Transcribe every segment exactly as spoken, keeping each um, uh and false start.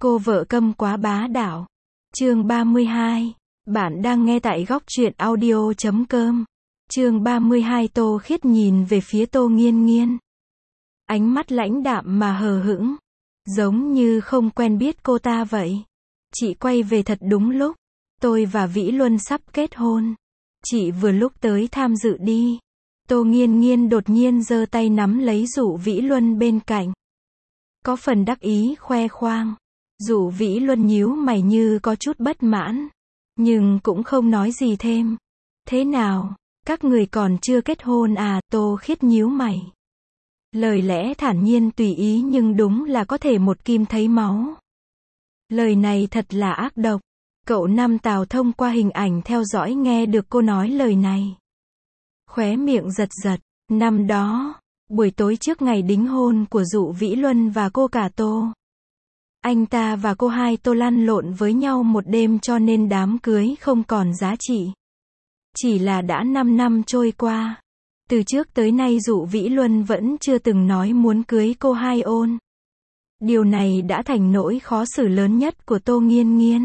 Cô vợ câm quá bá đạo. Chương ba mươi hai. Bạn đang nghe tại góc truyện audio chấm com. Chương ba mươi hai. Tô Khiết nhìn về phía Tô Nghiên Nghiên. Ánh mắt lãnh đạm mà hờ hững. Giống như không quen biết cô ta vậy. Chị quay về thật đúng lúc. Tôi và Vĩ Luân sắp kết hôn. Chị vừa lúc tới tham dự đi. Tô Nghiên Nghiên đột nhiên giơ tay nắm lấy Dụ Vĩ Luân bên cạnh. Có phần đắc ý khoe khoang. Dụ Vĩ Luân nhíu mày như có chút bất mãn. Nhưng cũng không nói gì thêm. Thế nào, các người còn chưa kết hôn à? Tô Khiết nhíu mày. Lời lẽ thản nhiên tùy ý nhưng đúng là có thể một kim thấy máu. Lời này thật là ác độc. Cậu Năm Tào thông qua hình ảnh theo dõi nghe được cô nói lời này. Khóe miệng giật giật. Năm đó, buổi tối trước ngày đính hôn của Dụ Vĩ Luân và cô cả Tô. Anh ta và cô hai Tô lăn lộn với nhau một đêm cho nên đám cưới không còn giá trị. Chỉ là đã năm năm trôi qua. Từ trước tới nay Dụ Vĩ Luân vẫn chưa từng nói muốn cưới cô hai Ôn. Điều này đã thành nỗi khó xử lớn nhất của Tô Nghiên Nghiên.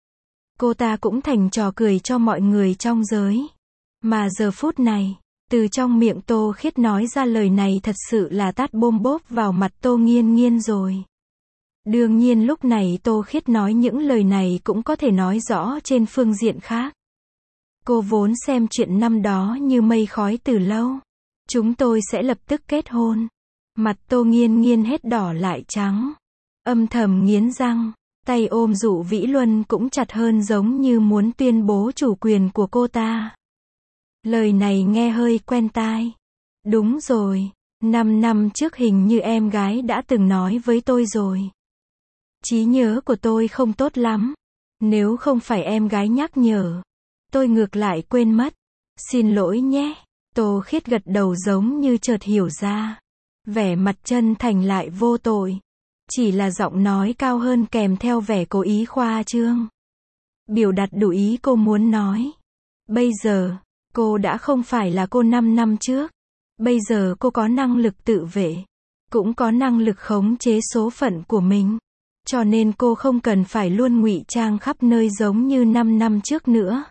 Cô ta cũng thành trò cười cho mọi người trong giới. Mà giờ phút này, từ trong miệng Tô Khiết nói ra lời này thật sự là tát bôm bốp vào mặt Tô Nghiên Nghiên rồi. Đương nhiên lúc này Tô Khiết nói những lời này cũng có thể nói rõ trên phương diện khác. Cô vốn xem chuyện năm đó như mây khói từ lâu. Chúng tôi sẽ lập tức kết hôn. Mặt Tô Nghiên Nghiên hết đỏ lại trắng. Âm thầm nghiến răng. Tay ôm Dụ Vĩ Luân cũng chặt hơn giống như muốn tuyên bố chủ quyền của cô ta. Lời này nghe hơi quen tai. Đúng rồi, năm năm trước hình như em gái đã từng nói với tôi rồi. Trí nhớ của tôi không tốt lắm. Nếu không phải em gái nhắc nhở, tôi ngược lại quên mất. Xin lỗi nhé. Tô Khiết gật đầu giống như chợt hiểu ra. Vẻ mặt chân thành lại vô tội. Chỉ là giọng nói cao hơn kèm theo vẻ cố ý khoa trương. Biểu đạt đủ ý cô muốn nói. Bây giờ, cô đã không phải là cô năm năm trước. Bây giờ cô có năng lực tự vệ. Cũng có năng lực khống chế số phận của mình. Cho nên cô không cần phải luôn ngụy trang khắp nơi giống như năm năm trước nữa.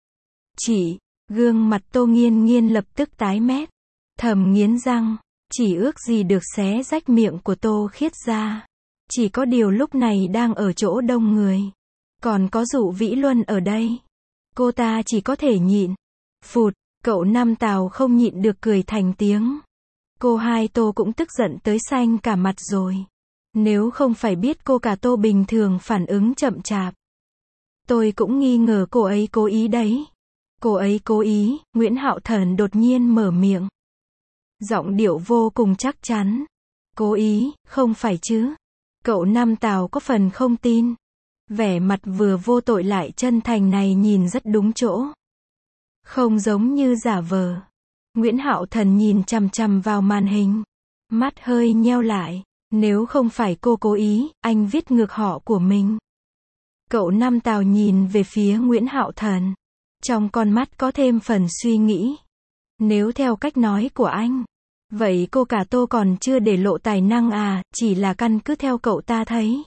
Chỉ, gương mặt Tô Nghiên Nghiên lập tức tái mét. Thầm nghiến răng, chỉ ước gì được xé rách miệng của Tô Khiết ra. Chỉ có điều lúc này đang ở chỗ đông người. Còn có Dụ Vĩ Luân ở đây. Cô ta chỉ có thể nhịn. Phụt, cậu Năm Tào không nhịn được cười thành tiếng. Cô hai Tô cũng tức giận tới xanh cả mặt rồi. Nếu không phải biết cô cả Tô bình thường phản ứng chậm chạp. Tôi cũng nghi ngờ cô ấy cố ý đấy. Cô ấy cố ý, Nguyễn Hạo Thần đột nhiên mở miệng. Giọng điệu vô cùng chắc chắn. Cố ý, không phải chứ. Cậu Năm Tào có phần không tin. Vẻ mặt vừa vô tội lại chân thành này nhìn rất đúng chỗ. Không giống như giả vờ. Nguyễn Hạo Thần nhìn chằm chằm vào màn hình. Mắt hơi nheo lại. Nếu không phải cô cố ý, anh viết ngược họ của mình. Cậu Năm Tào nhìn về phía Nguyễn Hạo Thần. Trong con mắt có thêm phần suy nghĩ. Nếu theo cách nói của anh, vậy cô cả Tô còn chưa để lộ tài năng à, chỉ là căn cứ theo cậu ta thấy.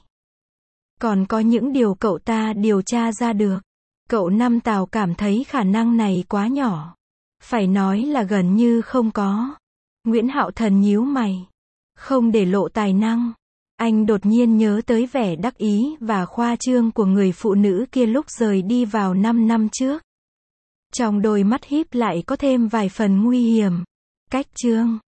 Còn có những điều cậu ta điều tra ra được. Cậu Năm Tào cảm thấy khả năng này quá nhỏ. Phải nói là gần như không có. Nguyễn Hạo Thần nhíu mày. Không để lộ tài năng. Anh đột nhiên nhớ tới vẻ đắc ý và khoa trương của người phụ nữ kia lúc rời đi vào năm năm trước. Trong đôi mắt híp lại có thêm vài phần nguy hiểm. Cách trương.